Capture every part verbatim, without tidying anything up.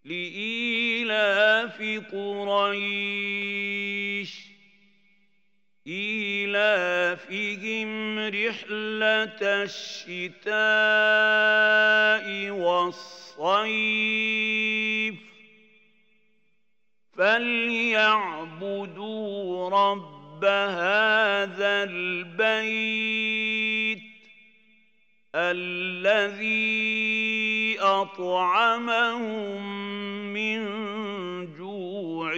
لإيلاف قريش إيلافهم رحلة الشتاء والصيف فليعبدوا رب هذا البيت الذي أطعمهم من جوع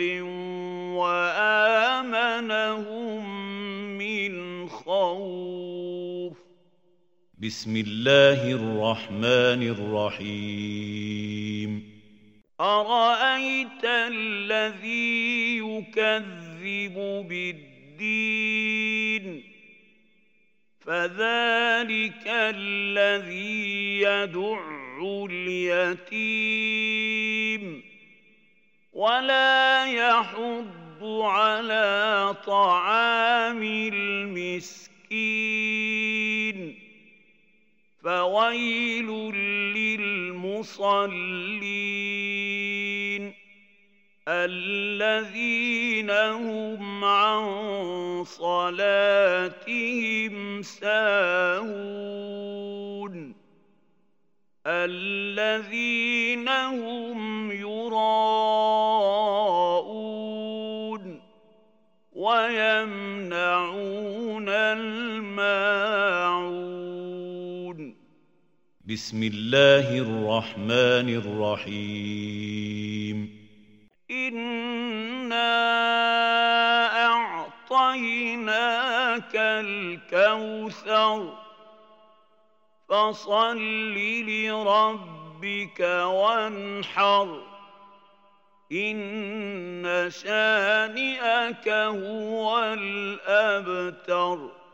وآمنهم من خوف. بسم الله الرحمن الرحيم. أرأيت الذي يكذب بالدين فذلك الذي يدع اليتيم ولا يحض على طعام المسكين فويل للمصلين الذين هم عن صلاتهم ساهون الذين هم يراءون ويمنعون الماعون. بسم الله الرحمن الرحيم. إنا أعطيناك الكوثر فصل لربك وانحر إن شانئك هو الأبتر.